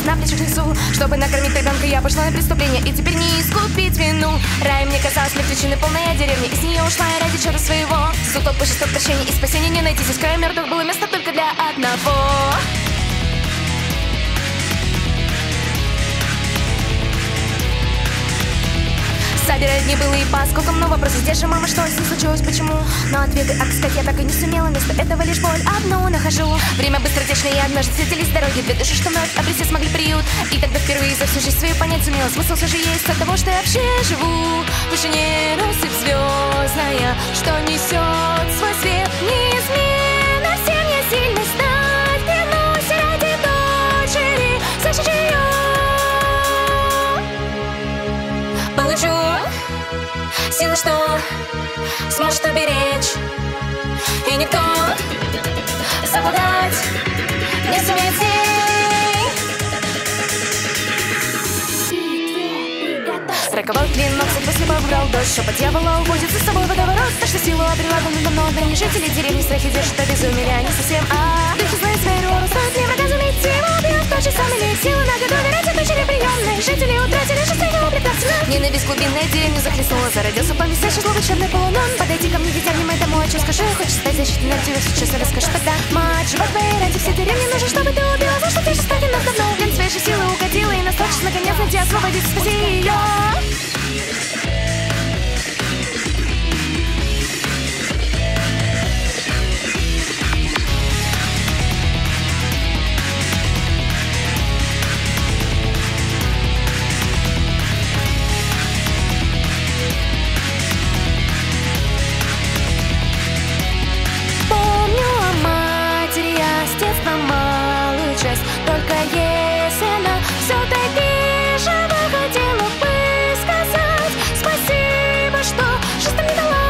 на плечах несу. Чтобы накормить ребенка, я пошла на преступление, и теперь не искупить вину. Рай мне казалось мертвечиной полная деревня, и с нее ушла я ради чего-то своего. Суток пожесток прощения и спасения не найти. Здесь в крае мертвых было место только для одного. Собирает небылые по осколкам, но вопросы здесь же, мама, что с ним случилось, почему? Но ответы отыскать я так и не сумела, вместо этого лишь боль одну нахожу. Время быстро течно, и однажды встретились дороги, две души, что вновь обрести смогли приют. И тогда впервые за всю жизнь свою понять сумела, смысл все же есть от того, что я вообще живу. В вышине россыпь звездная, что несет свой свет неизменно. Всем я сильно стать, клянусь ради дочери, защищу ее. Получу силы, что сможет уберечь, и никто совладать не сумеет с ней. Роковой клинок за слепо выбрал дождь, шепот дьявола уводит за собой водоворот. Так что силу обрела давно, да не жители деревни страхи держат, обезумели они совсем. Духи знают свою роль, стоит мне врага заметить его, бьет ночи сами лет. Силы на году верайте дочери приемной, жители утратили жизнь своего прекрасного. Ненависть глубинной деревню захлестнула, зародился пламя свечи, злобы черный полунон. Подойди ко мне, дитя, внимай домой, что скажи, хочешь стать защитой на тебе, все честно расскажешь тогда. Мать, живот твоей ради всей деревни нужно, чтобы ты убила, за что ты жестоки нас давно. Блин, своей же силы угодила, и настал час наконец найти, освободить, спаси ее. Только если она все-таки жива, хотела бы сказать спасибо, что жизнь мне дала.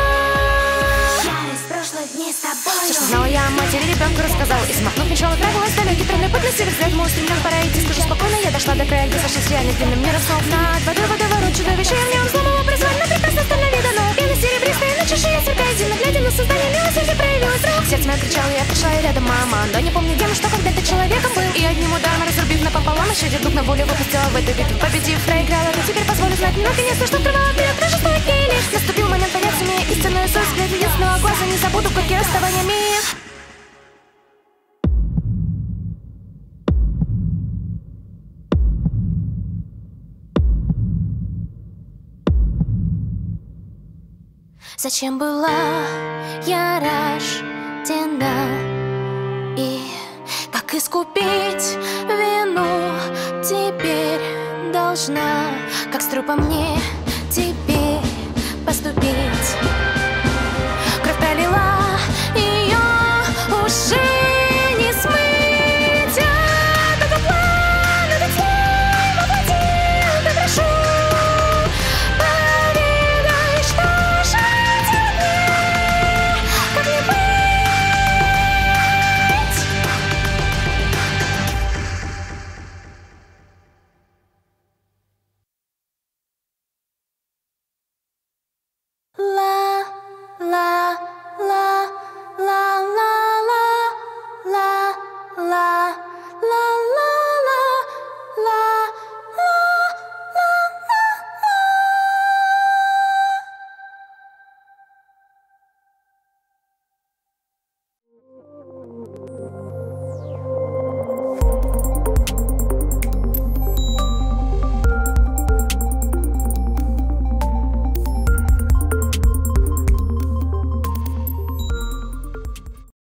Я из прошлых дней с тобой. Все, что знала я о матери, ребенку рассказала. И смахнув мечтала, отправилась в далекий трудный путь. На север взгляд мой устремлен, пора идти, скажу спокойно. Я дошла до края, где сошлись реальных длинным миром снов. Над водой водоворот чудовище, я в нем взломала призвать, но прекрасно стально видно. Но пена серебристая, на чаше я сверкаю, зимно глядя на создание милосердия проявилась рук. Сердце мое кричало, я пришла и рядом мама. Но не помню, где мы, что когда-то человеком был. И одним ударом разрубив напополам, еще дух на волю выпустила в эту битву. Победив, проиграла, но теперь позволю знать мне наконец-то, что открывала вперед жестокий лишь. Наступил момент понять, имея истинную суть, взгляд единственного глаза, не забуду горькие расставаниями. Зачем была я рождена? И как искупить вину теперь должна? Как с трупом мне теперь поступить? Кровь пролила, ее уже